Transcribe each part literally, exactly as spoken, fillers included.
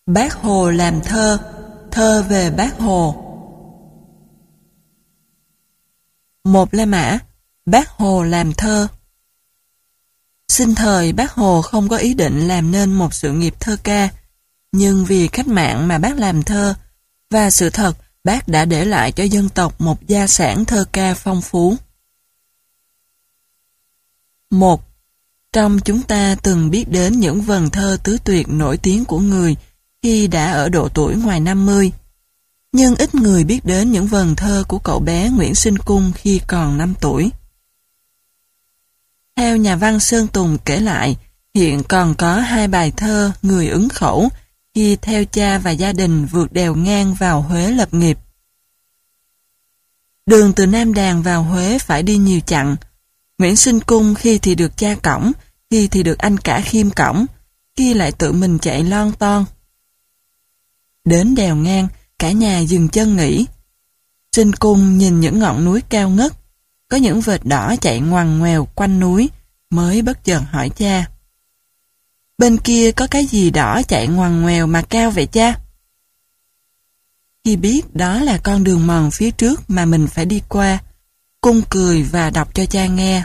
Bác Hồ làm thơ, thơ về Bác Hồ. Một La Mã, Bác Hồ làm thơ. Sinh thời Bác Hồ không có ý định làm nên một sự nghiệp thơ ca, nhưng vì cách mạng mà bác làm thơ, và sự thật bác đã để lại cho dân tộc một gia sản thơ ca phong phú. Một. Trong chúng ta từng biết đến những vần thơ tứ tuyệt nổi tiếng của người khi đã ở độ tuổi ngoài năm mươi, nhưng ít người biết đến những vần thơ của cậu bé Nguyễn Sinh Cung khi còn năm tuổi. Theo nhà văn Sơn Tùng kể lại, hiện còn có hai bài thơ người ứng khẩu khi theo cha và gia đình vượt đèo ngang vào Huế lập nghiệp. Đường từ Nam Đàn vào Huế phải đi nhiều chặng. Nguyễn Sinh Cung khi thì được cha cõng, khi thì được anh cả Khiêm cõng, khi lại tự mình chạy lon ton. Đến đèo ngang, cả nhà dừng chân nghỉ. Sinh Cung nhìn những ngọn núi cao ngất, có những vệt đỏ chạy ngoằn ngoèo quanh núi, mới bất chợt hỏi cha: "Bên kia có cái gì đỏ chạy ngoằn ngoèo mà cao vậy cha?" Khi biết đó là con đường mòn phía trước mà mình phải đi qua, Cung cười và đọc cho cha nghe: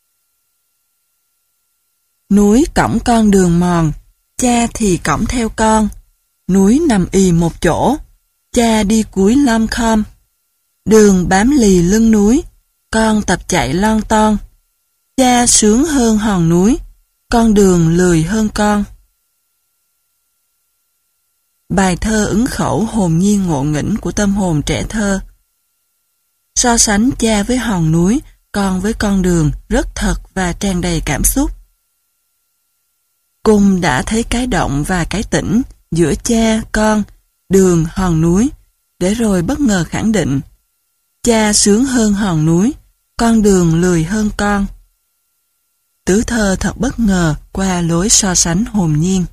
"Núi cõng con đường mòn, cha thì cõng theo con. Núi nằm ì một chỗ, cha đi cúi lom khom. Đường bám lì lưng núi, con tập chạy lon ton. Cha sướng hơn hòn núi, con đường lười hơn con." Bài thơ ứng khẩu hồn nhiên ngộ nghĩnh của tâm hồn trẻ thơ. So sánh cha với hòn núi, con với con đường rất thật và tràn đầy cảm xúc. Cung đã thấy cái động và cái tĩnh giữa cha, con, đường, hòn núi, để rồi bất ngờ khẳng định: cha sướng hơn hòn núi, con đường lười hơn con. Tứ thơ thật bất ngờ qua lối so sánh hồn nhiên.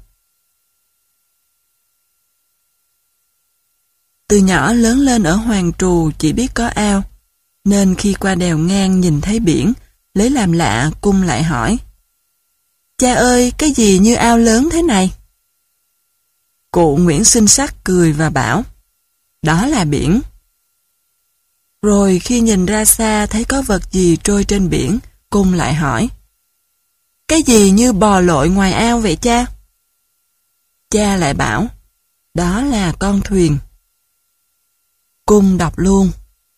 Từ nhỏ lớn lên ở Hoàng Trù chỉ biết có ao, nên khi qua đèo ngang nhìn thấy biển, lấy làm lạ Cung lại hỏi: "Cha ơi, cái gì như ao lớn thế này?" Cụ Nguyễn Sinh Sắc cười và bảo: "Đó là biển." Rồi khi nhìn ra xa thấy có vật gì trôi trên biển, Cung lại hỏi: "Cái gì như bò lội ngoài ao vậy cha?" Cha lại bảo: "Đó là con thuyền." Cung đọc luôn: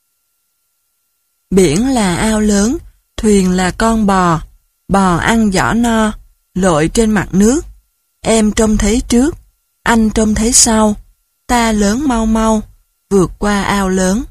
"Biển là ao lớn, thuyền là con bò, bò ăn giỏ no, lội trên mặt nước. Em trông thấy trước, anh trông thấy sau, ta lớn mau mau, vượt qua ao lớn."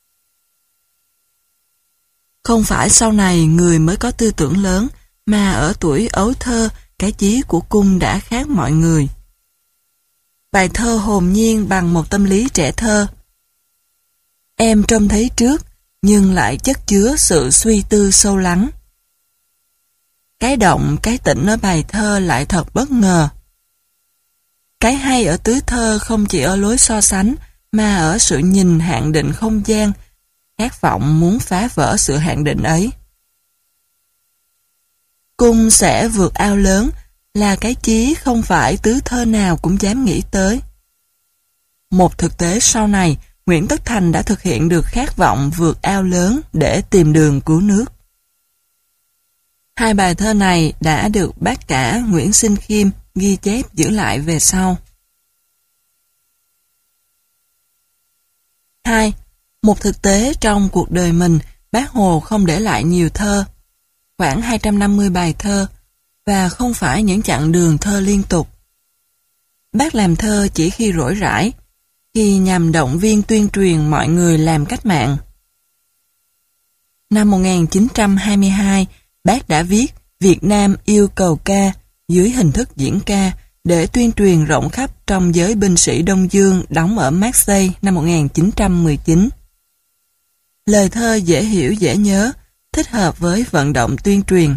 Không phải sau này người mới có tư tưởng lớn, mà ở tuổi ấu thơ, cái chí của Cung đã khác mọi người. Bài thơ hồn nhiên bằng một tâm lý trẻ thơ. Em trông thấy trước, nhưng lại chất chứa sự suy tư sâu lắng. Cái động, cái tĩnh ở bài thơ lại thật bất ngờ. Cái hay ở tứ thơ không chỉ ở lối so sánh, mà ở sự nhìn hạn định không gian, khát vọng muốn phá vỡ sự hạn định ấy. Cung sẽ vượt ao lớn là cái chí không phải tứ thơ nào cũng dám nghĩ tới. Một thực tế sau này, Nguyễn Tất Thành đã thực hiện được khát vọng vượt ao lớn để tìm đường cứu nước. Hai bài thơ này đã được bác cả Nguyễn Sinh Khiêm ghi chép giữ lại về sau. Hai. Một thực tế trong cuộc đời mình, Bác Hồ không để lại nhiều thơ, khoảng hai trăm năm mươi bài thơ, và không phải những chặng đường thơ liên tục. Bác làm thơ chỉ khi rỗi rãi, khi nhằm động viên tuyên truyền mọi người làm cách mạng. Năm một nghìn chín trăm hai mươi hai, bác đã viết Việt Nam yêu cầu ca dưới hình thức diễn ca để tuyên truyền rộng khắp trong giới binh sĩ Đông Dương đóng ở Marseille năm một nghìn chín trăm mười chín. Lời thơ dễ hiểu dễ nhớ, thích hợp với vận động tuyên truyền.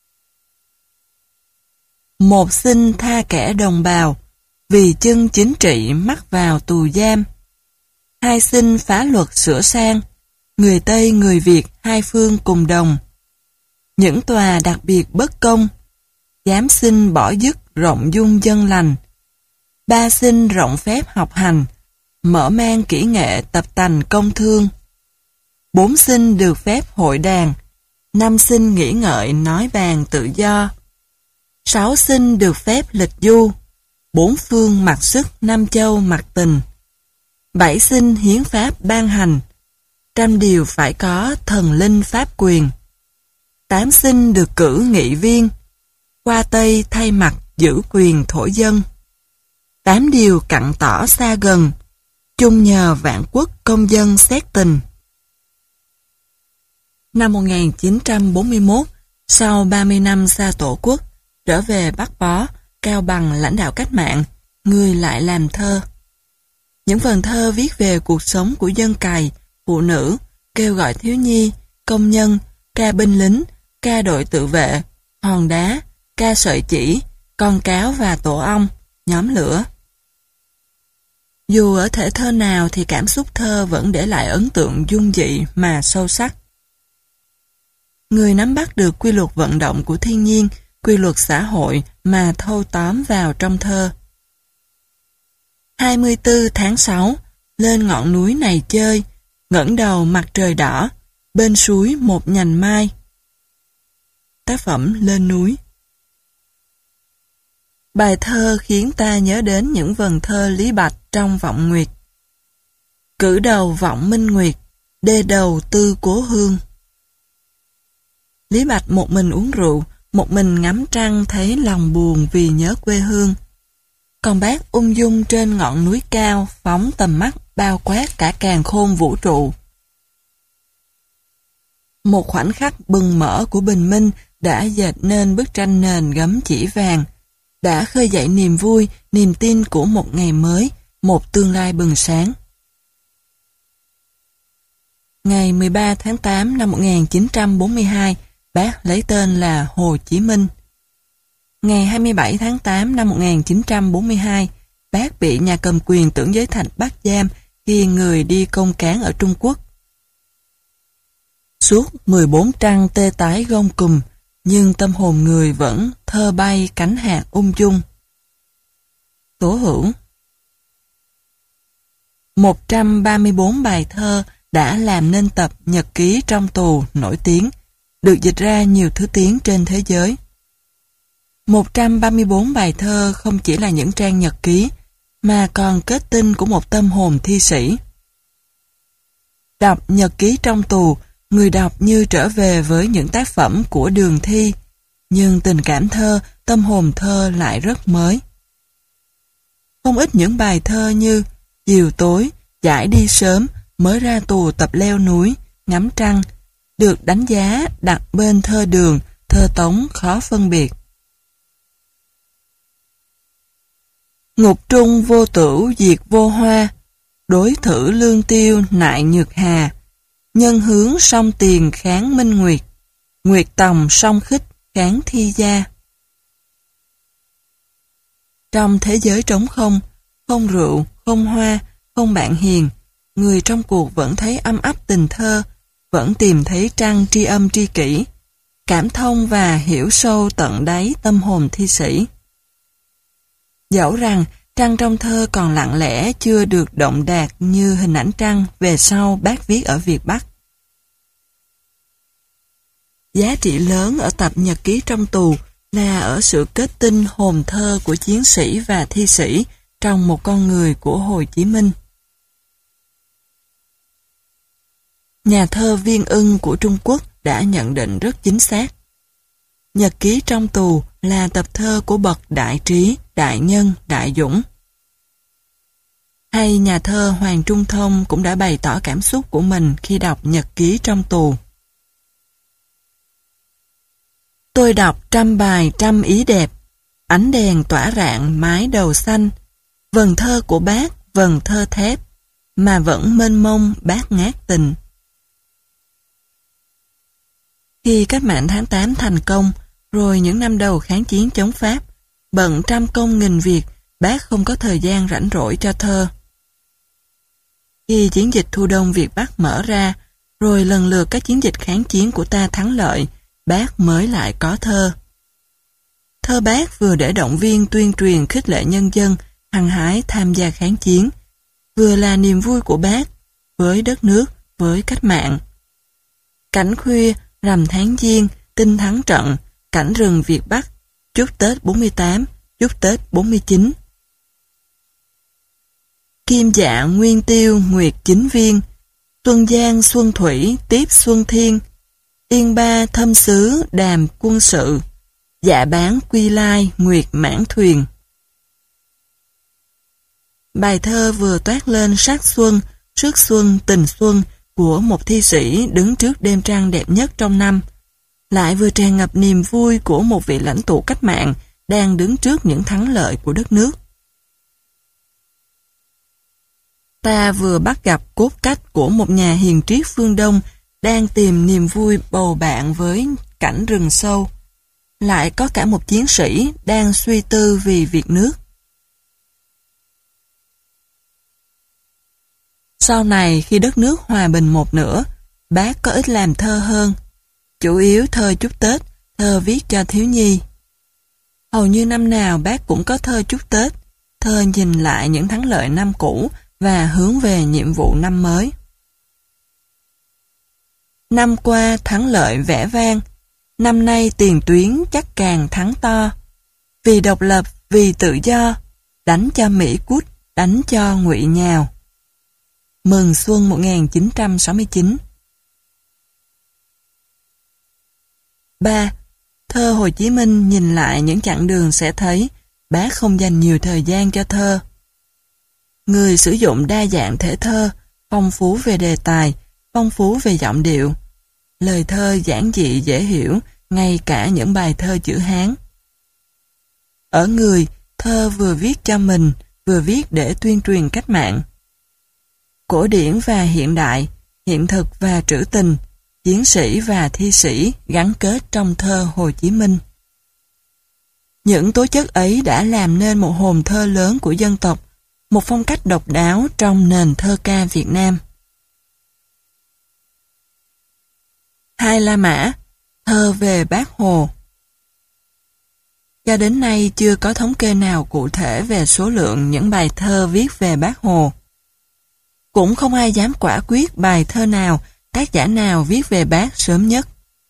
Một xin tha kẻ đồng bào, vì chân chính trị mắc vào tù giam. Hai xin phá luật sửa sang, người Tây người Việt hai phương cùng đồng. Những tòa đặc biệt bất công, dám xin bỏ dứt rộng dung dân lành. Ba xin rộng phép học hành, mở mang kỹ nghệ tập tành công thương. Bốn xin được phép hội đàn. Năm xin nghĩ ngợi nói bàn tự do. Sáu xin được phép lịch du. Bốn phương mặc sức, năm châu mặc tình. Bảy xin hiến pháp ban hành. Trăm điều phải có thần linh pháp quyền. Tám xin được cử nghị viên. Qua Tây thay mặt giữ quyền thổ dân. Tám điều cặn tỏ xa gần. Chung nhờ vạn quốc công dân xét tình. Năm một nghìn chín trăm bốn mươi mốt, sau ba mươi năm xa tổ quốc, trở về Bắc Bó, cao bằng lãnh đạo cách mạng, người lại làm thơ. Những vần thơ viết về cuộc sống của dân cày, phụ nữ, kêu gọi thiếu nhi, công nhân, ca binh lính, ca đội tự vệ, hòn đá, ca sợi chỉ, con cáo và tổ ong, nhóm lửa. Dù ở thể thơ nào thì cảm xúc thơ vẫn để lại ấn tượng dung dị mà sâu sắc. Người nắm bắt được quy luật vận động của thiên nhiên, quy luật xã hội mà thâu tóm vào trong thơ. hai mươi tư tháng sáu, lên ngọn núi này chơi, ngẩng đầu mặt trời đỏ, bên suối một nhành mai. Tác phẩm Lên núi. Bài thơ khiến ta nhớ đến những vần thơ Lý Bạch trong Vọng Nguyệt. Cử đầu vọng minh nguyệt, đê đầu tư cố hương. Lý Bạch một mình uống rượu, một mình ngắm trăng thấy lòng buồn vì nhớ quê hương. Còn bác ung dung trên ngọn núi cao, phóng tầm mắt bao quát cả càn khôn vũ trụ. Một khoảnh khắc bừng mở của bình minh đã dệt nên bức tranh nền gấm chỉ vàng, đã khơi dậy niềm vui, niềm tin của một ngày mới, một tương lai bừng sáng. Ngày mười ba tháng tám năm một nghìn chín trăm bốn mươi hai, bác lấy tên là Hồ Chí Minh. Ngày hai mươi bảy tháng tám năm một nghìn chín trăm bốn mươi hai, bác bị nhà cầm quyền tưởng giới thạch bắt giam khi người đi công cán ở Trung Quốc. Suốt mười bốn trăng tê tái gông cùm, nhưng tâm hồn người vẫn thơ bay cánh hạt ung dung. Tố Hữu. một trăm ba mươi bốn bài thơ đã làm nên tập Nhật ký trong tù nổi tiếng, được dịch ra nhiều thứ tiếng trên thế giới. một trăm ba mươi bốn bài thơ không chỉ là những trang nhật ký, mà còn kết tinh của một tâm hồn thi sĩ. Đọc nhật ký trong tù, người đọc như trở về với những tác phẩm của Đường Thi, nhưng tình cảm thơ, tâm hồn thơ lại rất mới. Không ít những bài thơ như Chiều tối, Giải đi sớm, mới ra tù tập leo núi, ngắm trăng, được đánh giá đặt bên thơ Đường, thơ Tống khó phân biệt. Ngục trung vô tửu diệt vô hoa, đối thử lương tiêu nại nhược hà, nhân hướng song tiền kháng minh nguyệt, nguyệt tòng song khích kháng thi gia. Trong thế giới trống không, không rượu, không hoa, không bạn hiền, người trong cuộc vẫn thấy âm ấp tình thơ, vẫn tìm thấy trăng tri âm tri kỷ, cảm thông và hiểu sâu tận đáy tâm hồn thi sĩ. Dẫu rằng trăng trong thơ còn lặng lẽ chưa được động đạt như hình ảnh trăng về sau bác viết ở Việt Bắc. Giá trị lớn ở tập Nhật ký trong tù là ở sự kết tinh hồn thơ của chiến sĩ và thi sĩ trong một con người của Hồ Chí Minh. Nhà thơ Viên Ưng của Trung Quốc đã nhận định rất chính xác. Nhật ký trong tù là tập thơ của bậc đại trí, đại nhân, đại dũng. Hay nhà thơ Hoàng Trung Thông cũng đã bày tỏ cảm xúc của mình khi đọc nhật ký trong tù. Tôi đọc trăm bài trăm ý đẹp, ánh đèn tỏa rạng mái đầu xanh, vần thơ của bác, vần thơ thép, mà vẫn mênh mông bát ngát tình. Khi cách mạng tháng tám thành công, rồi những năm đầu kháng chiến chống Pháp, bận trăm công nghìn việc, bác không có thời gian rảnh rỗi cho thơ. Khi chiến dịch thu đông Việt Bắc mở ra, rồi lần lượt các chiến dịch kháng chiến của ta thắng lợi, bác mới lại có thơ. Thơ bác vừa để động viên tuyên truyền khích lệ nhân dân, hăng hái tham gia kháng chiến, vừa là niềm vui của bác với đất nước, với cách mạng. Cảnh khuya, rằm tháng Giêng, tinh thắng trận, cảnh rừng Việt Bắc, chúc Tết bốn mươi tám, chúc Tết bốn mươi chín. Kim dạ nguyên tiêu nguyệt chính viên, Xuân Giang Xuân Thủy tiếp Xuân Thiên, Yên Ba thâm xứ đàm quân sự, dạ bán quy lai nguyệt mãn thuyền. Bài thơ vừa toát lên sắc xuân, sức xuân, tình xuân của một thi sĩ đứng trước đêm trăng đẹp nhất trong năm, lại vừa tràn ngập niềm vui của một vị lãnh tụ cách mạng đang đứng trước những thắng lợi của đất nước. Ta vừa bắt gặp cốt cách của một nhà hiền triết phương Đông đang tìm niềm vui bầu bạn với cảnh rừng sâu, lại có cả một chiến sĩ đang suy tư vì việc nước. Sau này khi đất nước hòa bình một nửa, bác có ít làm thơ hơn, chủ yếu thơ chúc Tết, thơ viết cho thiếu nhi. Hầu như năm nào bác cũng có thơ chúc Tết, thơ nhìn lại những thắng lợi năm cũ và hướng về nhiệm vụ năm mới. Năm qua thắng lợi vẻ vang, năm nay tiền tuyến chắc càng thắng to. Vì độc lập, vì tự do, đánh cho Mỹ cút, đánh cho Ngụy nhào. Mừng Xuân một nghìn chín trăm sáu mươi chín. ba. Thơ Hồ Chí Minh nhìn lại những chặng đường sẽ thấy bác không dành nhiều thời gian cho thơ. Người sử dụng đa dạng thể thơ, phong phú về đề tài, phong phú về giọng điệu. Lời thơ giản dị dễ hiểu, ngay cả những bài thơ chữ Hán. Ở người, thơ vừa viết cho mình, vừa viết để tuyên truyền cách mạng. Cổ điển và hiện đại, hiện thực và trữ tình, chiến sĩ và thi sĩ gắn kết trong thơ Hồ Chí Minh. Những tố chất ấy đã làm nên một hồn thơ lớn của dân tộc, một phong cách độc đáo trong nền thơ ca Việt Nam. Hai La Mã, thơ về Bác Hồ. Cho đến nay chưa có thống kê nào cụ thể về số lượng những bài thơ viết về Bác Hồ. Cũng không ai dám quả quyết bài thơ nào, tác giả nào viết về bác sớm nhất.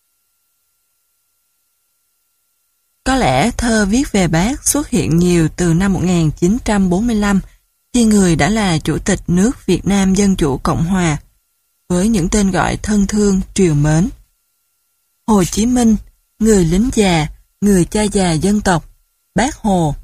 Có lẽ thơ viết về bác xuất hiện nhiều từ năm một nghìn chín trăm bốn mươi lăm, khi người đã là Chủ tịch nước Việt Nam Dân Chủ Cộng Hòa, với những tên gọi thân thương, trìu mến. Hồ Chí Minh, người lính già, người cha già dân tộc, Bác Hồ.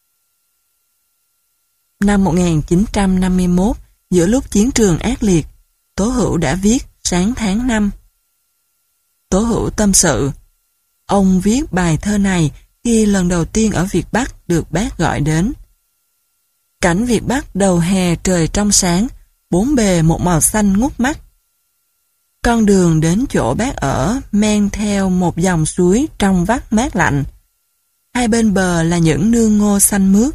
Năm một nghìn chín trăm năm mươi mốt, giữa lúc chiến trường ác liệt, Tố Hữu đã viết Sáng tháng năm. Tố Hữu tâm sự, ông viết bài thơ này khi lần đầu tiên ở Việt Bắc được bác gọi đến. Cảnh Việt Bắc đầu hè trời trong sáng, bốn bề một màu xanh ngút mắt. Con đường đến chỗ bác ở men theo một dòng suối trong vắt mát lạnh. Hai bên bờ là những nương ngô xanh mướt.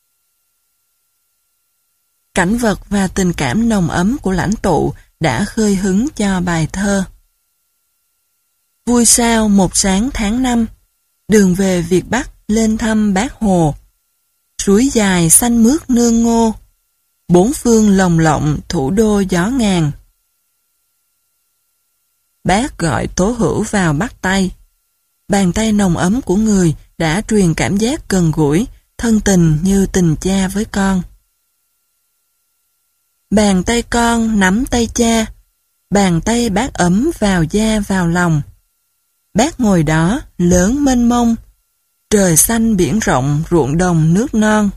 Cảnh vật và tình cảm nồng ấm của lãnh tụ đã khơi hứng cho bài thơ. Vui sao một sáng tháng năm, đường về Việt Bắc lên thăm Bác Hồ. Suối dài xanh mướt nương ngô, bốn phương lồng lộng thủ đô gió ngàn. Bác gọi Tố Hữu vào bắt tay. Bàn tay nồng ấm của người đã truyền cảm giác gần gũi, thân tình như tình cha với con. Bàn tay con nắm tay cha, bàn tay bác ấm vào da vào lòng. Bác ngồi đó lớn mênh mông, trời xanh biển rộng ruộng đồng nước non.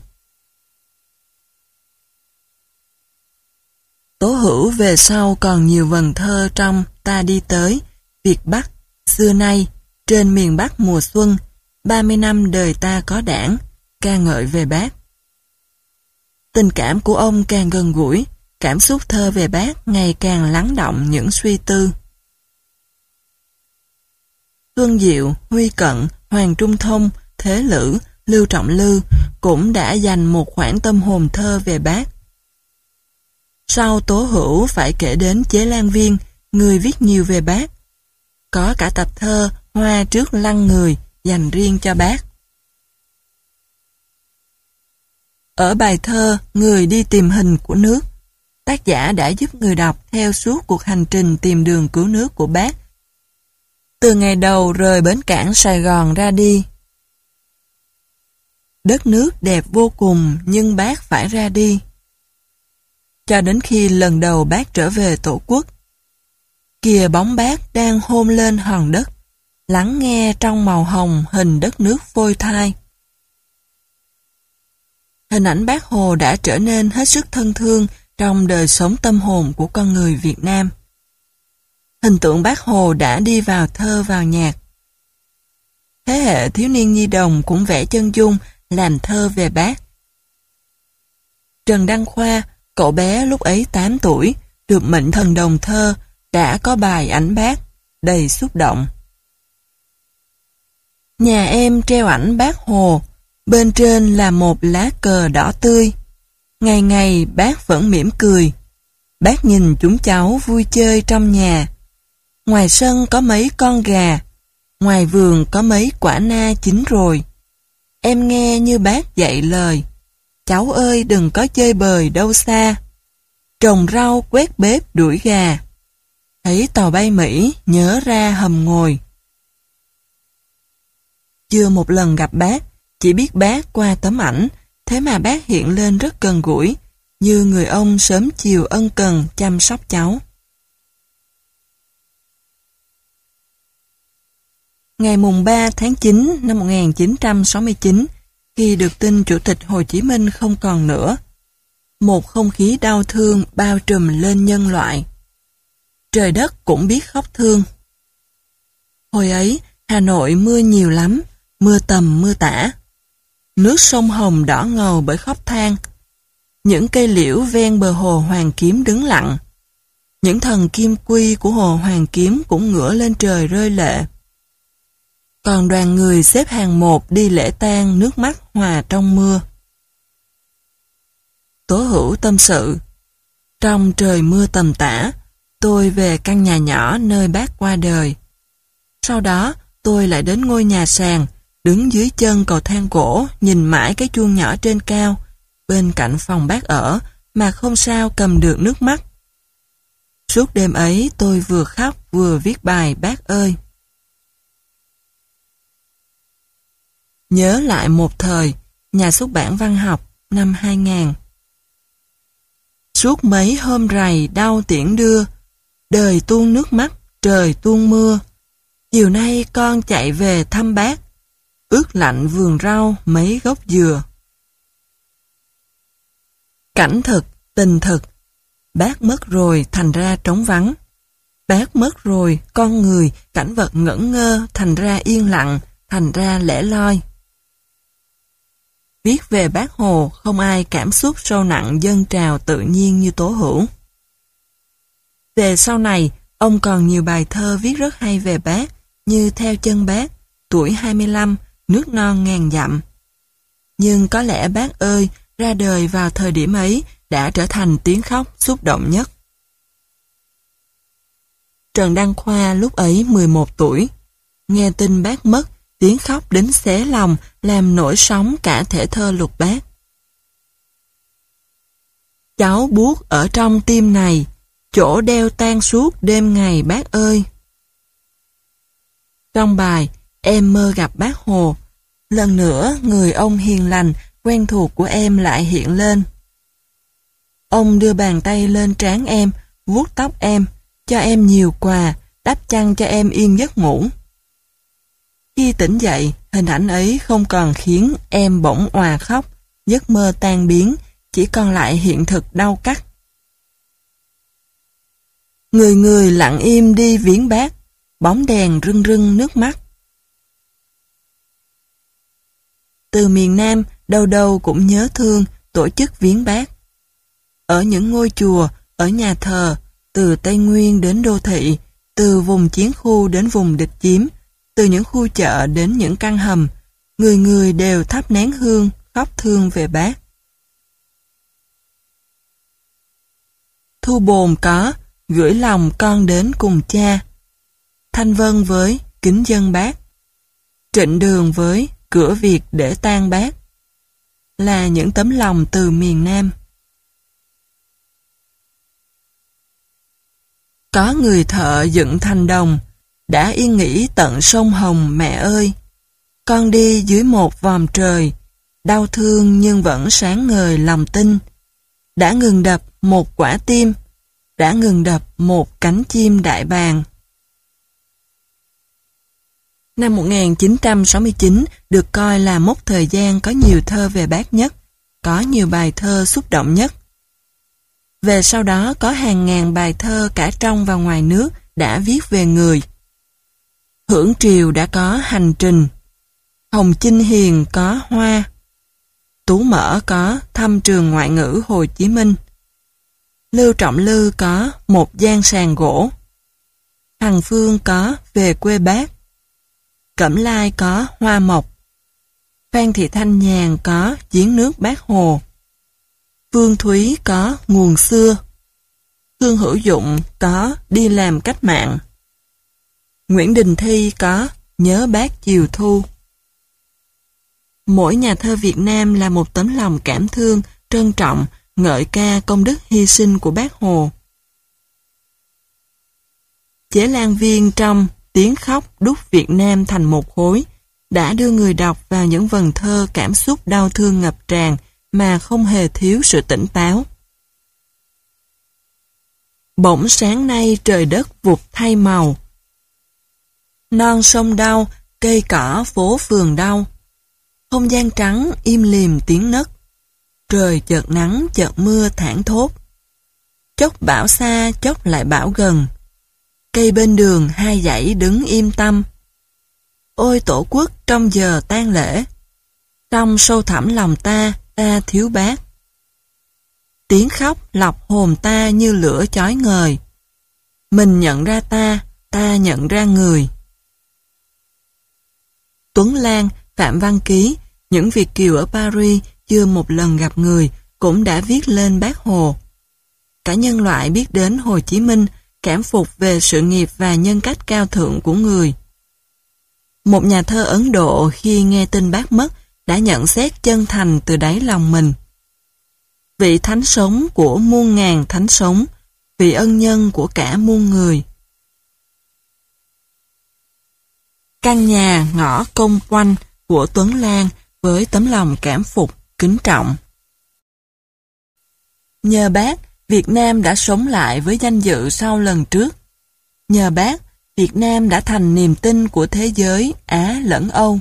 Tố Hữu về sau còn nhiều vần thơ trong Ta đi tới, Việt Bắc, xưa nay, trên miền Bắc mùa xuân, ba mươi năm đời ta có đảng, ca ngợi về bác. Tình cảm của ông càng gần gũi, cảm xúc thơ về bác ngày càng lắng động những suy tư. Xuân Diệu, Huy Cận, Hoàng Trung Thông, Thế Lữ, Lưu Trọng Lư cũng đã dành một khoảng tâm hồn thơ về bác. Sau Tố Hữu phải kể đến Chế Lan Viên, người viết nhiều về bác. Có cả tập thơ Hoa trước lăng người dành riêng cho bác. Ở bài thơ Người đi tìm hình của nước, tác giả đã giúp người đọc theo suốt cuộc hành trình tìm đường cứu nước của bác. Từ ngày đầu rời bến cảng Sài Gòn ra đi. Đất nước đẹp vô cùng nhưng bác phải ra đi. Cho đến khi lần đầu bác trở về Tổ quốc. Kìa bóng bác đang hôn lên hòn đất, lắng nghe trong màu hồng hình đất nước phôi thai. Hình ảnh Bác Hồ đã trở nên hết sức thân thương trong đời sống tâm hồn của con người Việt Nam. Hình tượng Bác Hồ đã đi vào thơ vào nhạc. Thế hệ thiếu niên nhi đồng cũng vẽ chân dung làm thơ về Bác. Trần Đăng Khoa, cậu bé lúc ấy tám tuổi, được mệnh thần đồng thơ, đã có bài ảnh Bác, đầy xúc động. Nhà em treo ảnh Bác Hồ, bên trên là một lá cờ đỏ tươi. Ngày ngày bác vẫn mỉm cười. Bác nhìn chúng cháu vui chơi trong nhà. Ngoài sân có mấy con gà, ngoài vườn có mấy quả na chín rồi. Em nghe như bác dạy lời, cháu ơi đừng có chơi bời đâu xa. Trồng rau quét bếp đuổi gà. Thấy tàu bay Mỹ nhớ ra hầm ngồi. Chưa một lần gặp bác, chỉ biết bác qua tấm ảnh, thế mà bác hiện lên rất gần gũi, như người ông sớm chiều ân cần chăm sóc cháu. Ngày mùng ba tháng chín năm một nghìn chín trăm sáu mươi chín, khi được tin Chủ tịch Hồ Chí Minh không còn nữa, một không khí đau thương bao trùm lên nhân loại. Trời đất cũng biết khóc thương. Hồi ấy, Hà Nội mưa nhiều lắm, mưa tầm mưa tả. Nước sông Hồng đỏ ngầu bởi khóc than. Những cây liễu ven bờ hồ Hoàn Kiếm đứng lặng. Những thần kim quy của hồ Hoàn Kiếm cũng ngửa lên trời rơi lệ. Còn đoàn người xếp hàng một đi lễ tang, nước mắt hòa trong mưa. Tố Hữu tâm sự, trong trời mưa tầm tã, tôi về căn nhà nhỏ nơi bác qua đời. Sau đó, tôi lại đến ngôi nhà sàn, đứng dưới chân cầu thang gỗ, nhìn mãi cái chuông nhỏ trên cao, bên cạnh phòng bác ở, mà không sao cầm được nước mắt. Suốt đêm ấy tôi vừa khóc vừa viết bài Bác ơi. Nhớ lại một thời, Nhà xuất bản Văn học, năm hai nghìn. Suốt mấy hôm rày đau tiễn đưa, đời tuôn nước mắt, trời tuôn mưa. Chiều nay con chạy về thăm bác, ướt lạnh vườn rau mấy gốc dừa. Cảnh thực, tình thực, bác mất rồi thành ra trống vắng. Bác mất rồi, con người, cảnh vật ngẩn ngơ thành ra yên lặng, thành ra lẻ loi. Viết về Bác Hồ không ai cảm xúc sâu nặng dâng trào tự nhiên như Tố Hữu. Về sau này, ông còn nhiều bài thơ viết rất hay về bác, như Theo chân bác, Tuổi hai mươi lăm, Nước non ngàn dặm. Nhưng có lẽ Bác ơi ra đời vào thời điểm ấy đã trở thành tiếng khóc xúc động nhất. Trần Đăng Khoa lúc ấy mười một tuổi. Nghe tin bác mất, tiếng khóc đến xé lòng, làm nổi sóng cả thể thơ Lục Bát. Cháu buốt ở trong tim này, chỗ đeo tan suốt đêm ngày bác ơi. Trong bài, em mơ gặp Bác Hồ, lần nữa người ông hiền lành, quen thuộc của em lại hiện lên. Ông đưa bàn tay lên trán em, vuốt tóc em, cho em nhiều quà, đắp chăn cho em yên giấc ngủ. Khi tỉnh dậy, hình ảnh ấy không còn khiến em bỗng òa khóc, giấc mơ tan biến, chỉ còn lại hiện thực đau cắt. Người người lặng im đi viếng bác, bóng đèn rưng rưng nước mắt. Từ miền Nam, đâu đâu cũng nhớ thương, tổ chức viếng bác. Ở những ngôi chùa, ở nhà thờ, từ Tây Nguyên đến đô thị, từ vùng chiến khu đến vùng địch chiếm, từ những khu chợ đến những căn hầm, người người đều thắp nén hương, khóc thương về bác. Thu Bồn có, gửi lòng con đến cùng cha. Thanh Vân với, kính dân bác. Trịnh Đường với, cửa Việt để tang bác. là những tấm lòng từ miền Nam. Có người thợ dựng thành đồng, đã yên nghỉ tận sông Hồng mẹ ơi. Con đi dưới một vòm trời, đau thương nhưng vẫn sáng ngời lòng tin. Đã ngừng đập một quả tim, đã ngừng đập một cánh chim đại bàng. Năm một nghìn chín trăm sáu mươi chín được coi là mốc thời gian có nhiều thơ về Bác nhất, có nhiều bài thơ xúc động nhất. Về sau đó có hàng ngàn bài thơ cả trong và ngoài nước đã viết về người. Hưởng Triều đã có Hành Trình, Hồng Chinh Hiền có Hoa, Tú Mỡ có Thăm Trường Ngoại ngữ Hồ Chí Minh, Lưu Trọng Lư có Một gian sàn gỗ, Hằng Phương có Về quê Bác, Cẩm Lai có Hoa Mộc, Phan Thị Thanh Nhàn có Giếng nước Bác Hồ, Phương Thúy có Nguồn xưa, Khương Hữu Dụng có Đi làm cách mạng, Nguyễn Đình Thi có Nhớ Bác chiều thu. Mỗi nhà thơ Việt Nam là một tấm lòng cảm thương, trân trọng, ngợi ca công đức hy sinh của Bác Hồ. Chế Lan Viên trong Tiếng khóc đúc Việt Nam thành một khối đã đưa người đọc vào những vần thơ cảm xúc đau thương ngập tràn mà không hề thiếu sự tỉnh táo. Bỗng sáng nay trời đất vụt thay màu, non sông đau, cây cỏ phố phường đau, không gian trắng im lìm tiếng nấc, trời chợt nắng chợt mưa thảng thốt, chốc bão xa chốc lại bão gần, cây bên đường hai dãy đứng im tăm. Ôi Tổ quốc trong giờ tang lễ, trong sâu thẳm lòng ta, ta thiếu Bác. Tiếng khóc lọc hồn ta như lửa chói ngời, mình nhận ra ta, ta nhận ra người. Tuấn Lan, Phạm Văn Ký, những Việt kiều ở Paris chưa một lần gặp người cũng đã viết lên Bác Hồ. Cả nhân loại biết đến Hồ Chí Minh, cảm phục về sự nghiệp và nhân cách cao thượng của người. Một nhà thơ Ấn Độ khi nghe tin Bác mất đã nhận xét chân thành từ đáy lòng mình. Vị thánh sống của muôn ngàn thánh sống, vị ân nhân của cả muôn người. Căn nhà ngõ công quanh của Tuấn Lan với tấm lòng cảm phục, kính trọng. Nhờ Bác, Việt Nam đã sống lại với danh dự sau lần trước. Nhờ Bác, Việt Nam đã thành niềm tin của thế giới Á lẫn Âu.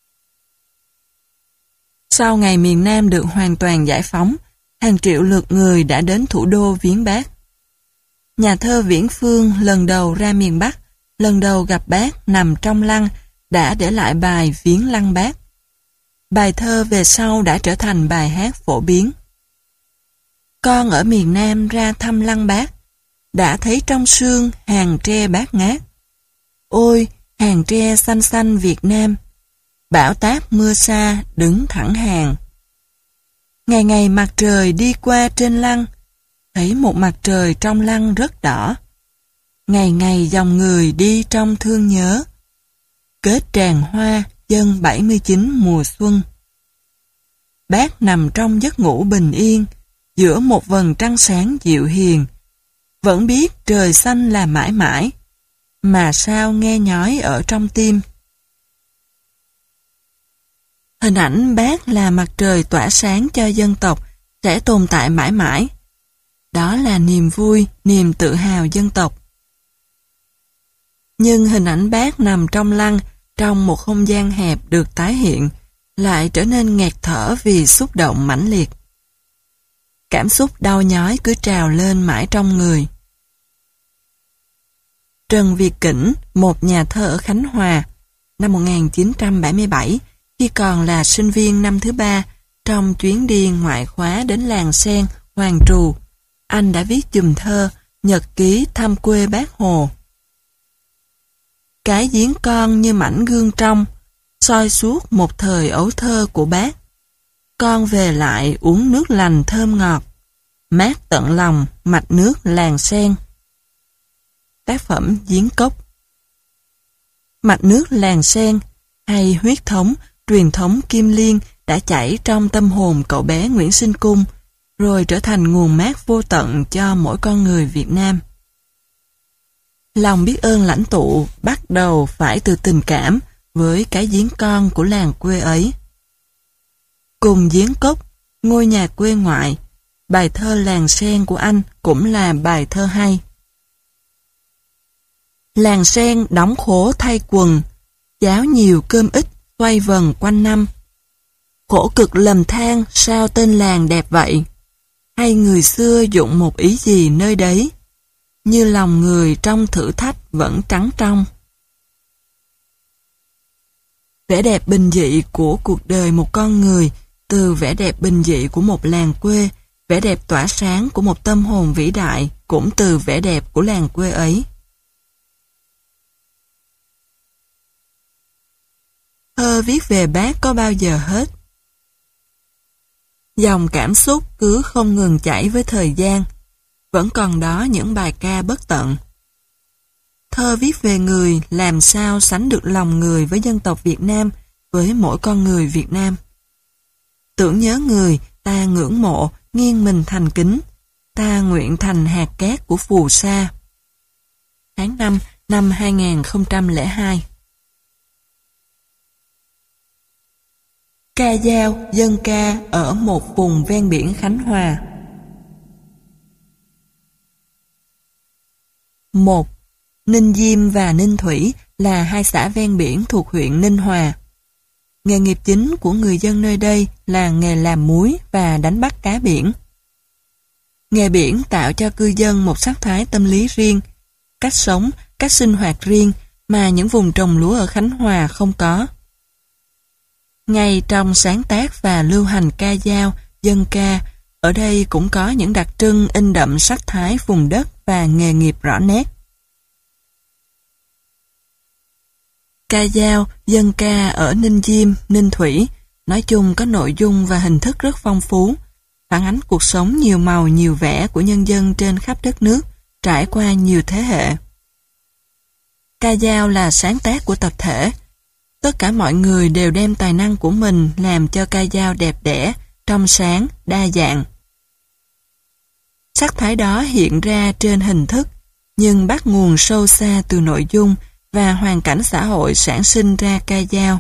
Sau ngày miền Nam được hoàn toàn giải phóng, hàng triệu lượt người đã đến thủ đô viếng Bác. Nhà thơ Viễn Phương lần đầu ra miền Bắc, lần đầu gặp Bác nằm trong lăng, đã để lại bài viếng lăng Bác. Bài thơ về sau đã trở thành bài hát phổ biến. Con ở miền Nam ra thăm lăng Bác, đã thấy trong sương hàng tre bát ngát. Ôi, hàng tre xanh xanh Việt Nam, bão táp mưa xa đứng thẳng hàng. Ngày ngày mặt trời đi qua trên lăng, thấy một mặt trời trong lăng rất đỏ. Ngày ngày dòng người đi trong thương nhớ, kết tràng hoa dân bảy mươi chín mùa xuân. Bác nằm trong giấc ngủ bình yên, giữa một vầng trăng sáng dịu hiền, vẫn biết trời xanh là mãi mãi, mà sao nghe nhói ở trong tim. Hình ảnh Bác là mặt trời tỏa sáng cho dân tộc sẽ tồn tại mãi mãi. Đó là niềm vui, niềm tự hào dân tộc. Nhưng hình ảnh Bác nằm trong lăng, trong một không gian hẹp được tái hiện, lại trở nên nghẹt thở vì xúc động mãnh liệt. Cảm xúc đau nhói cứ trào lên mãi trong người. Trần Việt Kỉnh, một nhà thơ ở Khánh Hòa, năm một nghìn chín trăm bảy mươi bảy, khi còn là sinh viên năm thứ ba, trong chuyến đi ngoại khóa đến làng sen, Hoàng Trù, anh đã viết chùm thơ Nhật ký thăm quê Bác Hồ. Cái giếng con như mảnh gương trong, soi suốt một thời ấu thơ của Bác. Con về lại uống nước lành thơm ngọt, mát tận lòng mạch nước làng sen. Tác phẩm Giếng Cốc. Mạch nước làng sen hay huyết thống, truyền thống Kim Liên đã chảy trong tâm hồn cậu bé Nguyễn Sinh Cung, rồi trở thành nguồn mát vô tận cho mỗi con người Việt Nam. Lòng biết ơn lãnh tụ bắt đầu phải từ tình cảm với cái giếng con của làng quê ấy. Cùng giếng cốc, ngôi nhà quê ngoại, bài thơ Làng Sen của anh cũng là bài thơ hay. Làng sen đóng khổ thay quần, cháo nhiều cơm ít xoay vần quanh năm. Khổ cực lầm than sao tên làng đẹp vậy? Hay người xưa dụng một ý gì nơi đấy? Như lòng người trong thử thách vẫn trắng trong. Vẻ đẹp bình dị của cuộc đời một con người, từ vẻ đẹp bình dị của một làng quê, vẻ đẹp tỏa sáng của một tâm hồn vĩ đại, cũng từ vẻ đẹp của làng quê ấy. Thơ viết về Bác có bao giờ hết. Dòng cảm xúc cứ không ngừng chảy với thời gian, vẫn còn đó những bài ca bất tận. Thơ viết về người làm sao sánh được lòng người với dân tộc Việt Nam, với mỗi con người Việt Nam. Tưởng nhớ người, ta ngưỡng mộ, nghiêng mình thành kính, ta nguyện thành hạt cát của phù sa. Tháng năm năm hai nghìn không trăm lẻ hai. Ca dao, dân ca ở một vùng ven biển Khánh Hòa. một. Ninh Diêm và Ninh Thủy là hai xã ven biển thuộc huyện Ninh Hòa. Nghề nghiệp chính của người dân nơi đây là nghề làm muối và đánh bắt cá biển. Nghề biển tạo cho cư dân một sắc thái tâm lý riêng, cách sống, cách sinh hoạt riêng mà những vùng trồng lúa ở Khánh Hòa không có. Ngay trong sáng tác và lưu hành ca dao, dân ca, ở đây cũng có những đặc trưng in đậm sắc thái vùng đất và nghề nghiệp rõ nét. Ca dao, dân ca ở Ninh Diêm, Ninh Thủy, nói chung có nội dung và hình thức rất phong phú, phản ánh cuộc sống nhiều màu nhiều vẻ của nhân dân trên khắp đất nước, trải qua nhiều thế hệ. Ca dao là sáng tác của tập thể. Tất cả mọi người đều đem tài năng của mình làm cho ca dao đẹp đẽ, trong sáng, đa dạng. Sắc thái đó hiện ra trên hình thức, nhưng bắt nguồn sâu xa từ nội dung và hoàn cảnh xã hội sản sinh ra ca dao.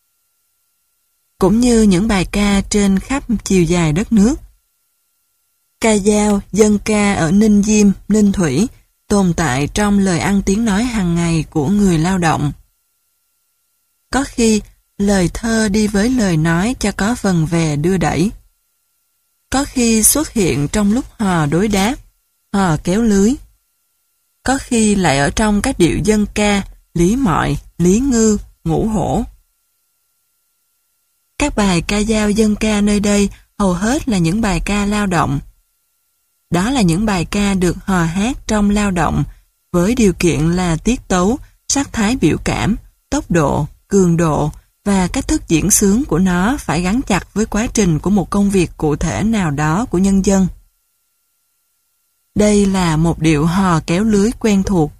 Cũng như những bài ca trên khắp chiều dài đất nước. Ca dao, dân ca ở Ninh Diêm, Ninh Thủy tồn tại trong lời ăn tiếng nói hàng ngày của người lao động. Có khi, lời thơ đi với lời nói cho có vần về đưa đẩy. Có khi xuất hiện trong lúc hò đối đáp, hò kéo lưới. Có khi lại ở trong các điệu dân ca, lý mọi, lý ngư, ngũ hổ. Các bài ca dao dân ca nơi đây hầu hết là những bài ca lao động. Đó là những bài ca được hò hát trong lao động, với điều kiện là tiết tấu, sắc thái biểu cảm, tốc độ, cường độ và cách thức diễn xướng của nó phải gắn chặt với quá trình của một công việc cụ thể nào đó của nhân dân. Đây là một điệu hò kéo lưới quen thuộc.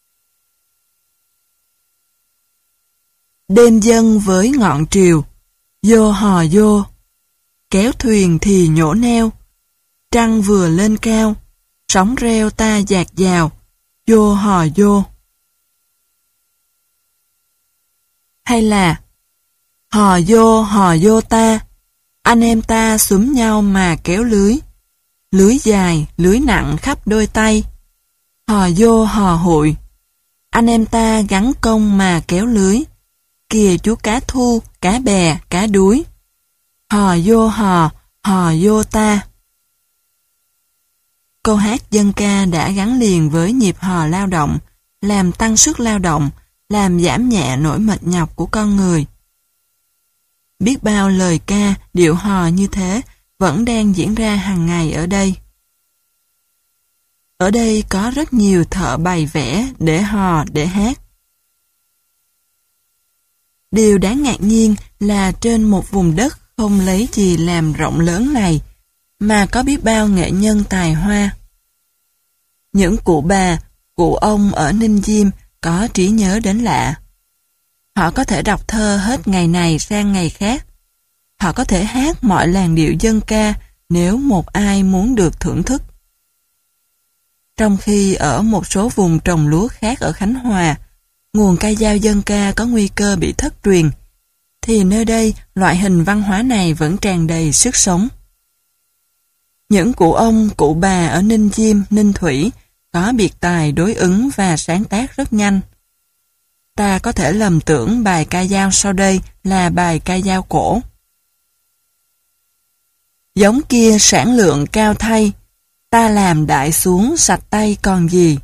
Đêm dân với ngọn triều, vô hò vô, kéo thuyền thì nhổ neo, trăng vừa lên cao, sóng reo ta dạt dào, vô hò vô. Hay là hò vô hò vô ta, anh em ta xúm nhau mà kéo lưới, lưới dài, lưới nặng khắp đôi tay, hò vô hò hụi, anh em ta gắn công mà kéo lưới, kìa chú cá thu, cá bè, cá đuối, hò vô hò, hò vô ta. Câu hát dân ca đã gắn liền với nhịp hò lao động, làm tăng sức lao động, làm giảm nhẹ nỗi mệt nhọc của con người. Biết bao lời ca, điệu hò như thế vẫn đang diễn ra hàng ngày ở đây. Ở đây có rất nhiều thợ bày vẽ để hò, để hát. Điều đáng ngạc nhiên là trên một vùng đất không lấy gì làm rộng lớn này, mà có biết bao nghệ nhân tài hoa. Những cụ bà, cụ ông ở Ninh Diêm có trí nhớ đến lạ. Họ có thể đọc thơ hết ngày này sang ngày khác. họ có thể hát mọi làn điệu dân ca nếu một ai muốn được thưởng thức. Trong khi ở một số vùng trồng lúa khác ở Khánh Hòa, nguồn ca dao dân ca có nguy cơ bị thất truyền, thì nơi đây loại hình văn hóa này vẫn tràn đầy sức sống. Những cụ ông, cụ bà ở Ninh Diêm, Ninh Thủy có biệt tài đối ứng và sáng tác rất nhanh. Ta có thể lầm tưởng bài ca dao sau đây là bài ca dao cổ. Giống kia sản lượng cao thay, ta làm đại xuống sạch tay còn gì.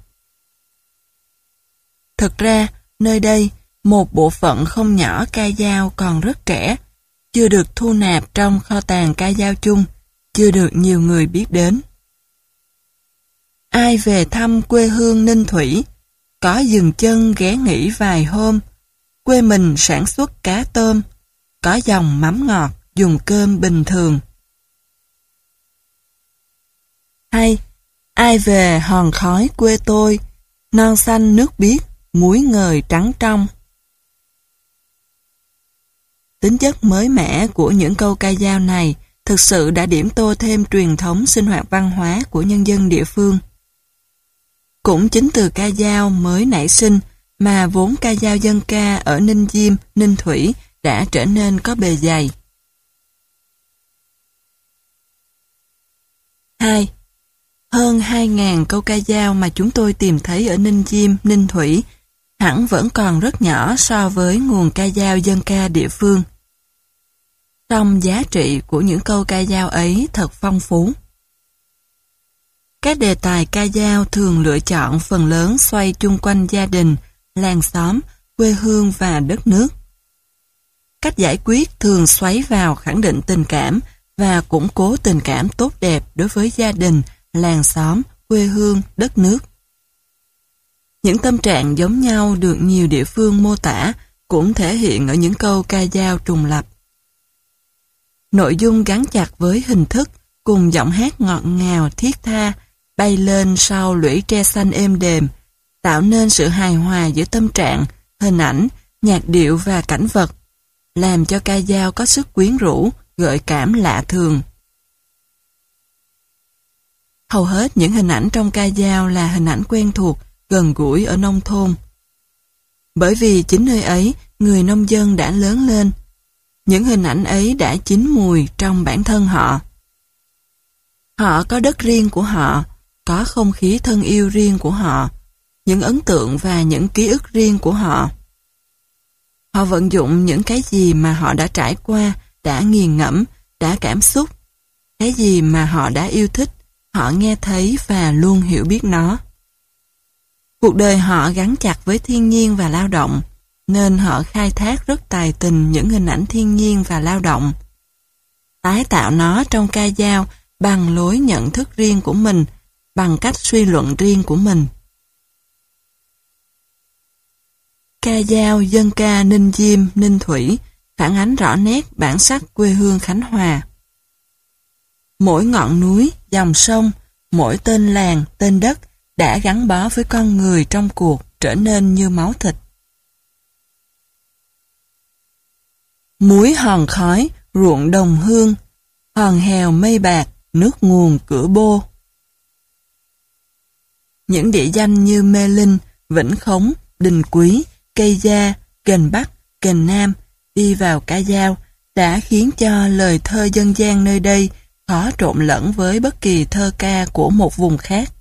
Thực ra, nơi đây, một bộ phận không nhỏ ca dao còn rất trẻ, chưa được thu nạp trong kho tàng ca dao chung, chưa được nhiều người biết đến. Ai về thăm quê hương Ninh Thủy, có dừng chân ghé nghỉ vài hôm, quê mình sản xuất cá tôm, có dòng mắm ngọt, dùng cơm bình thường. Hay, ai về hòn khói quê tôi, non xanh nước biếc, muối ngời trắng trong. Tính chất mới mẻ của những câu ca dao này thực sự đã điểm tô thêm truyền thống sinh hoạt văn hóa của nhân dân địa phương. Cũng chính từ ca dao mới nảy sinh mà vốn ca dao dân ca ở Ninh Diêm, Ninh Thủy đã trở nên có bề dày. hai. Hơn hai nghìn câu ca dao mà chúng tôi tìm thấy ở Ninh Diêm, Ninh Thủy hẳn vẫn còn rất nhỏ so với nguồn ca dao dân ca địa phương. Song giá trị của những câu ca dao ấy thật phong phú. Các đề tài ca dao thường lựa chọn phần lớn xoay chung quanh gia đình, làng xóm, quê hương và đất nước. Cách giải quyết thường xoáy vào khẳng định tình cảm và củng cố tình cảm tốt đẹp đối với gia đình, làng xóm, quê hương, đất nước. Những tâm trạng giống nhau được nhiều địa phương mô tả cũng thể hiện ở những câu ca dao trùng lặp. Nội dung gắn chặt với hình thức cùng giọng hát ngọt ngào thiết tha bay lên sau lũy tre xanh êm đềm, tạo nên sự hài hòa giữa tâm trạng, hình ảnh, nhạc điệu và cảnh vật, làm cho ca dao có sức quyến rũ, gợi cảm lạ thường. Hầu hết những hình ảnh trong ca dao là hình ảnh quen thuộc, gần gũi ở nông thôn. Bởi vì chính nơi ấy, người nông dân đã lớn lên. Những hình ảnh ấy đã chín mùi trong bản thân họ. Họ có đất riêng của họ, có không khí thân yêu riêng của họ, những ấn tượng và những ký ức riêng của họ. Họ vận dụng những cái gì mà họ đã trải qua, đã nghiền ngẫm, đã cảm xúc. Cái gì mà họ đã yêu thích, họ nghe thấy và luôn hiểu biết nó. Cuộc đời họ gắn chặt với thiên nhiên và lao động, nên họ khai thác rất tài tình những hình ảnh thiên nhiên và lao động. Tái tạo nó trong ca dao bằng lối nhận thức riêng của mình, bằng cách suy luận riêng của mình. Ca dao dân ca Ninh Diêm, Ninh Thủy phản ánh rõ nét bản sắc quê hương Khánh Hòa. Mỗi ngọn núi, dòng sông, mỗi tên làng, tên đất đã gắn bó với con người trong cuộc trở nên như máu thịt. Muối hòn khói, ruộng đồng hương, hòn hèo mây bạc, nước nguồn cửa bô. Những địa danh như Mê Linh, Vĩnh Khống, Đình Quý, Cây Gia, Kềnh Bắc, Kềnh Nam đi vào ca dao đã khiến cho lời thơ dân gian nơi đây khó trộn lẫn với bất kỳ thơ ca của một vùng khác.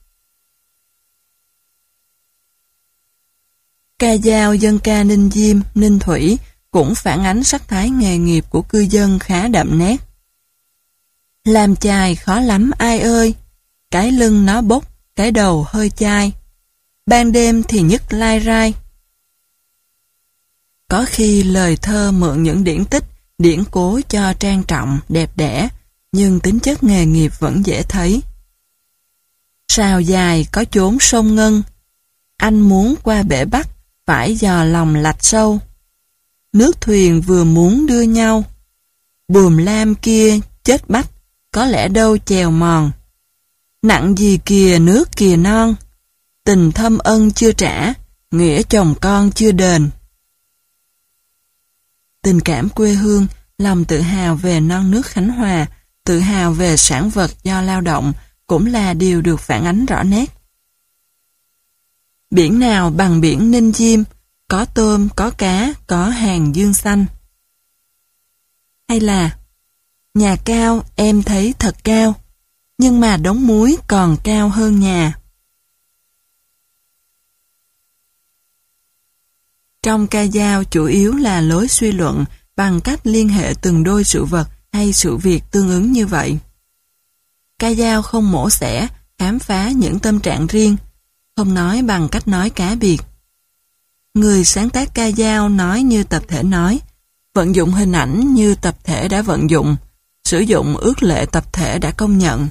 Ca dao dân ca Ninh Diêm, Ninh Thủy cũng phản ánh sắc thái nghề nghiệp của cư dân khá đậm nét. Làm chài khó lắm ai ơi, cái lưng nó bốc, cái đầu hơi chai, ban đêm thì nhức lai rai. Có khi lời thơ mượn những điển tích, điển cố cho trang trọng, đẹp đẽ, nhưng tính chất nghề nghiệp vẫn dễ thấy. Sào dài có chốn sông Ngân, anh muốn qua bể Bắc, phải dò lòng lạch sâu. Nước thuyền vừa muốn đưa nhau, buồm lam kia chết bách, có lẽ đâu chèo mòn. Nặng gì kìa nước kìa non, tình thâm ân chưa trả, nghĩa chồng con chưa đền. Tình cảm quê hương lòng tự hào về non nước Khánh Hòa, tự hào về sản vật do lao động cũng là điều được phản ánh rõ nét. Biển nào bằng biển Ninh Diêm, có tôm, có cá, có hàng dương xanh. Hay là, nhà cao em thấy thật cao, nhưng mà đống muối còn cao hơn nhà. Trong ca dao chủ yếu là lối suy luận bằng cách liên hệ từng đôi sự vật hay sự việc tương ứng như vậy. Ca dao không mổ xẻ, khám phá những tâm trạng riêng, không nói bằng cách nói cá biệt. Người sáng tác ca dao nói như tập thể nói, vận dụng hình ảnh như tập thể đã vận dụng, sử dụng ước lệ tập thể đã công nhận.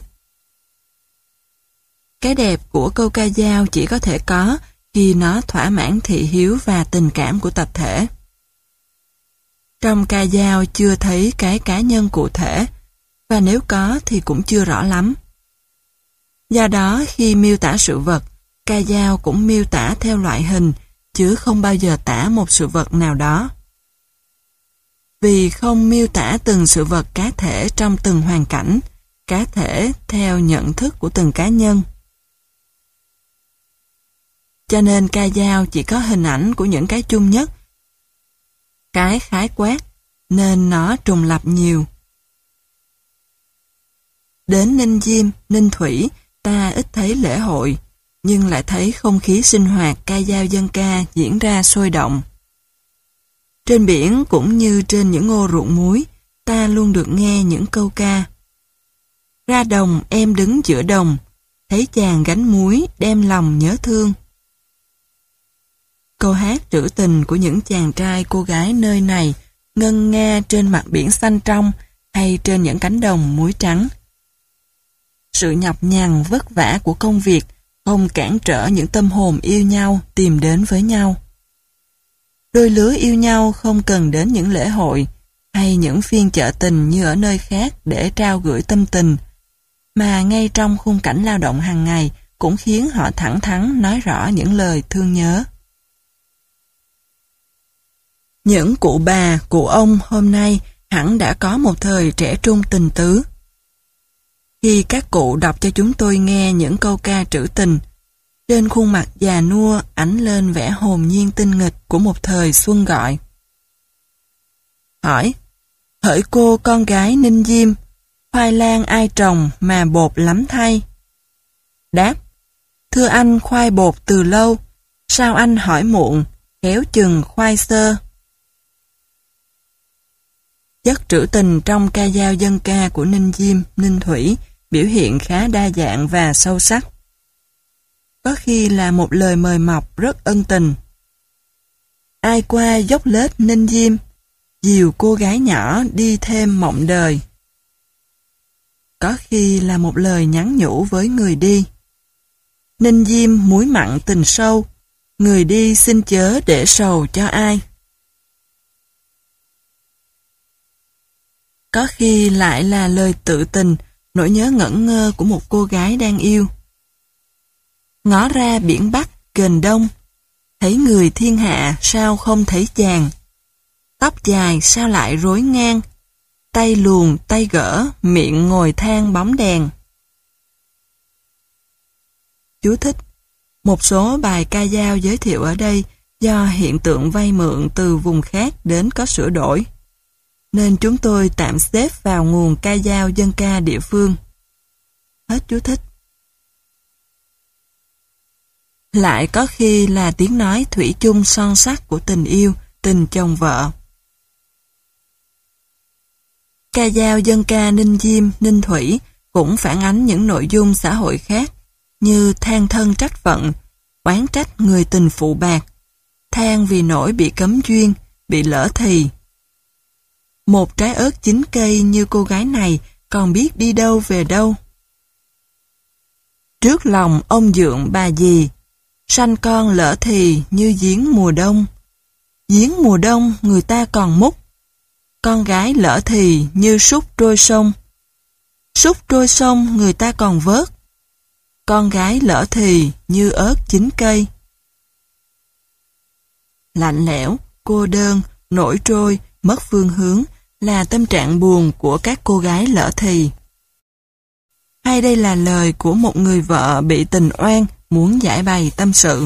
Cái đẹp của câu ca dao chỉ có thể có khi nó thỏa mãn thị hiếu và tình cảm của tập thể. Trong ca dao chưa thấy cái cá nhân cụ thể, và nếu có thì cũng chưa rõ lắm. Do đó khi miêu tả sự vật, ca dao cũng miêu tả theo loại hình, chứ không bao giờ tả một sự vật nào đó. Vì không miêu tả từng sự vật cá thể trong từng hoàn cảnh, cá thể theo nhận thức của từng cá nhân. Cho nên ca dao chỉ có hình ảnh của những cái chung nhất, cái khái quát, nên nó trùng lặp nhiều. Đến Ninh Diêm, Ninh Thủy, ta ít thấy lễ hội, nhưng lại thấy không khí sinh hoạt ca dao dân ca diễn ra sôi động. Trên biển cũng như trên những ô ruộng muối, ta luôn được nghe những câu ca. Ra đồng em đứng giữa đồng, thấy chàng gánh muối đem lòng nhớ thương. Câu hát trữ tình của những chàng trai cô gái nơi này ngân nga trên mặt biển xanh trong hay trên những cánh đồng muối trắng. Sự nhọc nhằn vất vả của công việc không cản trở những tâm hồn yêu nhau tìm đến với nhau. Đôi lứa yêu nhau không cần đến những lễ hội hay những phiên chợ tình như ở nơi khác để trao gửi tâm tình, mà ngay trong khung cảnh lao động hàng ngày cũng khiến họ thẳng thắn nói rõ những lời thương nhớ. Những cụ bà, cụ ông hôm nay hẳn đã có một thời trẻ trung tình tứ. Khi các cụ đọc cho chúng tôi nghe những câu ca trữ tình, trên khuôn mặt già nua ánh lên vẻ hồn nhiên tinh nghịch của một thời xuân gọi. Hỏi, hỡi cô con gái Ninh Diêm, khoai lang ai trồng mà bột lắm thay? Đáp, thưa anh khoai bột từ lâu, sao anh hỏi muộn, khéo chừng khoai sơ. Chất trữ tình trong ca dao dân ca của Ninh Diêm, Ninh Thủy biểu hiện khá đa dạng và sâu sắc. Có khi là một lời mời mọc rất ân tình. Ai qua dốc lết Ninh Diêm, dìu cô gái nhỏ đi thêm mộng đời. Có khi là một lời nhắn nhủ với người đi. Ninh Diêm muối mặn tình sâu, người đi xin chớ để sầu cho ai. Có khi lại là lời tự tình, nỗi nhớ ngẩn ngơ của một cô gái đang yêu. Ngó ra biển Bắc, kềnh Đông, thấy người thiên hạ sao không thấy chàng. Tóc dài sao lại rối ngang, tay luồn tay gỡ, miệng ngồi than bóng đèn. Chú thích: một số bài ca dao giới thiệu ở đây do hiện tượng vay mượn từ vùng khác đến có sửa đổi, nên chúng tôi tạm xếp vào nguồn ca dao dân ca địa phương. Hết chú thích. Lại có khi là tiếng nói thủy chung son sắt của tình yêu, tình chồng vợ. Ca dao dân ca Ninh Diêm, Ninh Thủy cũng phản ánh những nội dung xã hội khác như than thân trách phận, oán trách người tình phụ bạc, than vì nỗi bị cấm duyên, bị lỡ thì. Một trái ớt chín cây như cô gái này còn biết đi đâu về đâu. Trước lòng ông dượng bà dì, sanh con lỡ thì như giếng mùa đông. Giếng mùa đông người ta còn múc, con gái lỡ thì như súc trôi sông. Súc trôi sông người ta còn vớt, con gái lỡ thì như ớt chín cây. Lạnh lẽo, cô đơn, nổi trôi, mất phương hướng, là tâm trạng buồn của các cô gái lỡ thì. Hay đây là lời của một người vợ bị tình oan muốn giải bày tâm sự.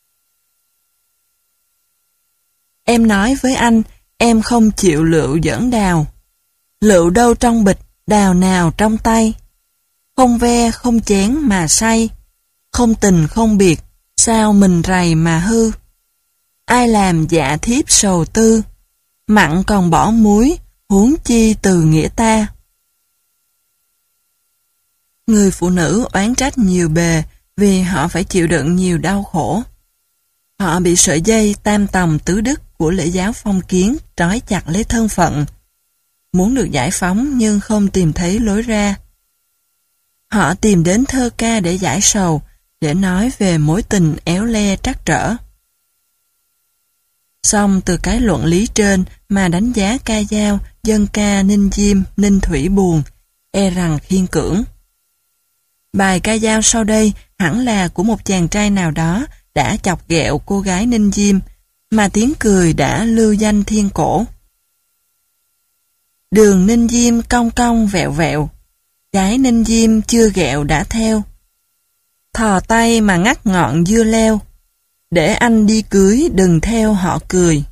Em nói với anh, em không chịu lựu giỡn đào. Lựu đâu trong bịch, đào nào trong tay. Không ve, không chén mà say. Không tình không biệt, sao mình rầy mà hư. Ai làm dạ thiếp sầu tư. Mặn còn bỏ muối, huống chi từ nghĩa ta. Người phụ nữ oán trách nhiều bề vì họ phải chịu đựng nhiều đau khổ. Họ bị sợi dây tam tòng tứ đức của lễ giáo phong kiến trói chặt lấy thân phận. Muốn được giải phóng nhưng không tìm thấy lối ra. Họ tìm đến thơ ca để giải sầu, để nói về mối tình éo le trắc trở. Xong từ cái luận lý trên mà đánh giá ca dao, dân ca Ninh Diêm, Ninh Thủy buồn, e rằng khiên cưỡng. Bài ca dao sau đây hẳn là của một chàng trai nào đó đã chọc ghẹo cô gái Ninh Diêm, mà tiếng cười đã lưu danh thiên cổ. Đường Ninh Diêm cong cong vẹo vẹo, gái Ninh Diêm chưa ghẹo đã theo. Thò tay mà ngắt ngọn dưa leo, để anh đi cưới đừng theo họ cười.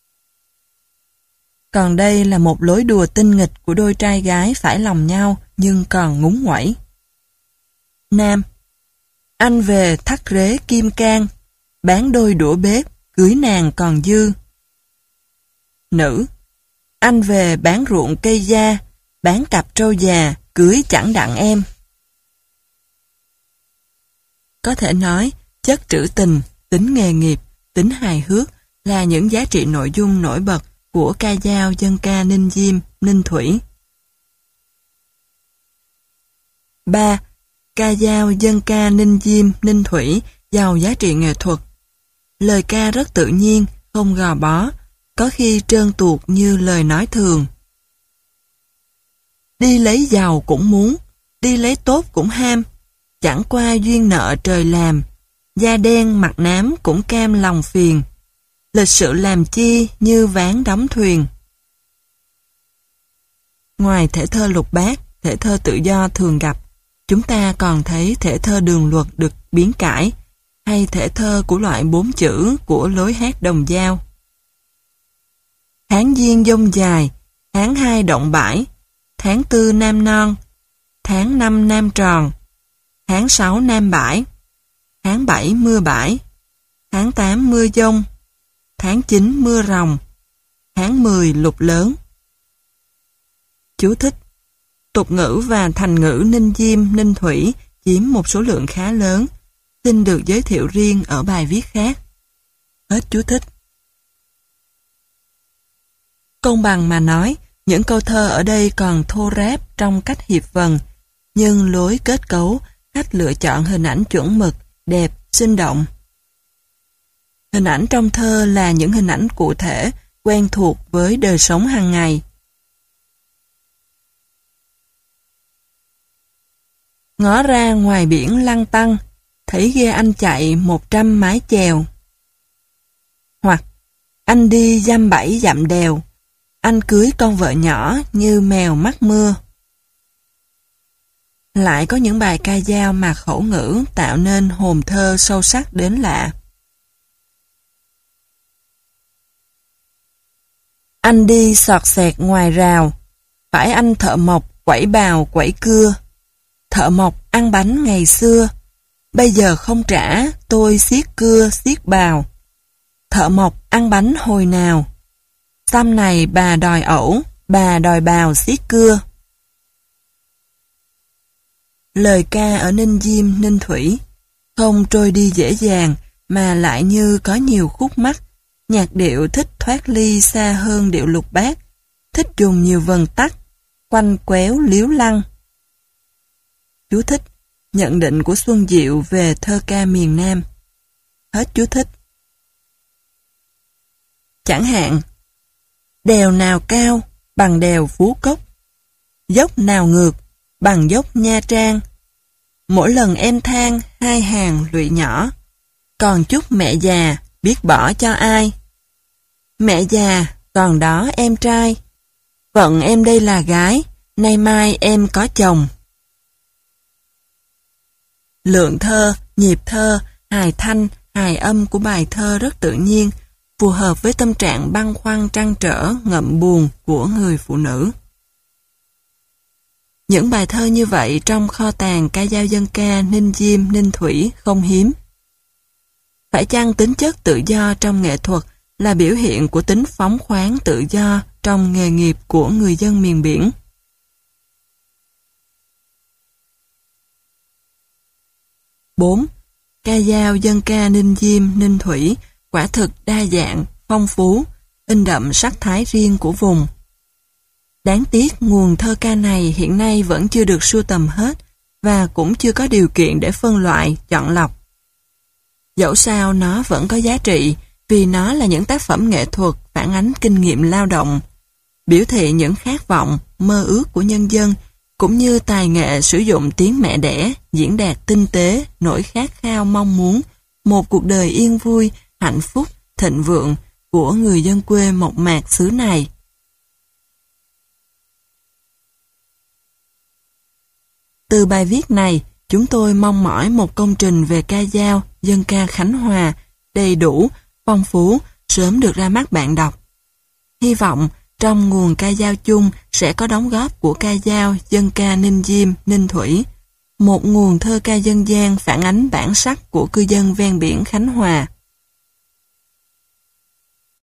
Còn đây là một lối đùa tinh nghịch của đôi trai gái phải lòng nhau nhưng còn ngúng nguẩy. Nam: anh về thắt rế kim cang, bán đôi đũa bếp, cưới nàng còn dư. Nữ: anh về bán ruộng cây da, bán cặp trâu già, cưới chẳng đặng em. Có thể nói, chất trữ tình, tính nghề nghiệp, tính hài hước là những giá trị nội dung nổi bật của ca dao dân ca Ninh Diêm, Ninh Thủy. ba. Ca dao dân ca Ninh Diêm, Ninh Thủy giàu giá trị nghệ thuật. Lời ca rất tự nhiên, không gò bó, có khi trơn tuột như lời nói thường. Đi lấy giàu cũng muốn, đi lấy tốt cũng ham, chẳng qua duyên nợ trời làm, da đen mặt nám cũng cam lòng phiền, lịch sự làm chi như ván đóng thuyền. Ngoài thể thơ lục bát, thể thơ tự do thường gặp, chúng ta còn thấy thể thơ đường luật được biến cải, hay thể thơ của loại bốn chữ của lối hát đồng dao. Tháng giêng dông dài, tháng hai động bãi, tháng tư nam non, tháng năm nam tròn, tháng sáu nam bãi, tháng bảy mưa bãi, tháng tám mưa dông, tháng chín mưa ròng, tháng mười lục lớn. Chú thích: tục ngữ và thành ngữ Ninh Diêm, Ninh Thủy chiếm một số lượng khá lớn, xin được giới thiệu riêng ở bài viết khác. Hết chú thích. Công bằng mà nói, những câu thơ ở đây còn thô ráp trong cách hiệp vần, nhưng lối kết cấu, cách lựa chọn hình ảnh chuẩn mực, đẹp, sinh động. Hình ảnh trong thơ là những hình ảnh cụ thể, quen thuộc với đời sống hàng ngày. Ngó ra ngoài biển lăng tăng, thấy ghe anh chạy một trăm mái chèo. Hoặc, anh đi dăm bảy dặm đèo, anh cưới con vợ nhỏ như mèo mắc mưa. Lại có những bài ca dao mà khẩu ngữ tạo nên hồn thơ sâu sắc đến lạ. Anh đi sọt sẹt ngoài rào, phải anh thợ mộc quẩy bào quẩy cưa. Thợ mộc ăn bánh ngày xưa, bây giờ không trả, tôi xiết cưa xiết bào. Thợ mộc ăn bánh hồi nào, xăm này bà đòi ẩu, bà đòi bào xiết cưa. Lời ca ở Ninh Diêm, Ninh Thủy không trôi đi dễ dàng mà lại như có nhiều khúc mắc, nhạc điệu thích thoát ly xa hơn điệu lục bát, thích dùng nhiều vần tắt, quanh quéo líu lăng. Chú thích: nhận định của Xuân Diệu về thơ ca miền Nam. Hết chú thích. Chẳng hạn, đèo nào cao bằng đèo Phú Cốc, dốc nào ngược bằng dốc Nha Trang. Mỗi lần em than hai hàng lụy nhỏ, còn chút mẹ già biết bỏ cho ai. Mẹ già còn đó em trai, Phận em đây là gái, nay mai em có chồng. Lượng thơ, nhịp thơ, hài thanh, hài âm của bài thơ rất tự nhiên, phù hợp với tâm trạng băn khoăn trăn trở, ngậm buồn của người phụ nữ. Những bài thơ như vậy trong kho tàng ca dao dân ca Ninh Diêm, Ninh Thủy không hiếm. Phải chăng tính chất tự do trong nghệ thuật là biểu hiện của tính phóng khoáng tự do trong nghề nghiệp của người dân miền biển? bốn. Ca dao dân ca Ninh Diêm, Ninh Thủy quả thực đa dạng, phong phú, in đậm sắc thái riêng của vùng. Đáng tiếc nguồn thơ ca này hiện nay vẫn chưa được sưu tầm hết và cũng chưa có điều kiện để phân loại, chọn lọc. Dẫu sao nó vẫn có giá trị vì nó là những tác phẩm nghệ thuật phản ánh kinh nghiệm lao động, biểu thị những khát vọng, mơ ước của nhân dân cũng như tài nghệ sử dụng tiếng mẹ đẻ, diễn đạt tinh tế, nỗi khát khao mong muốn một cuộc đời yên vui, hạnh phúc, thịnh vượng của người dân quê mộc mạc xứ này. Từ bài viết này, chúng tôi mong mỏi một công trình về ca dao, dân ca Khánh Hòa, đầy đủ, phong phú, sớm được ra mắt bạn đọc. Hy vọng trong nguồn ca dao chung sẽ có đóng góp của ca dao, dân ca Ninh Diêm, Ninh Thủy, một nguồn thơ ca dân gian phản ánh bản sắc của cư dân ven biển Khánh Hòa.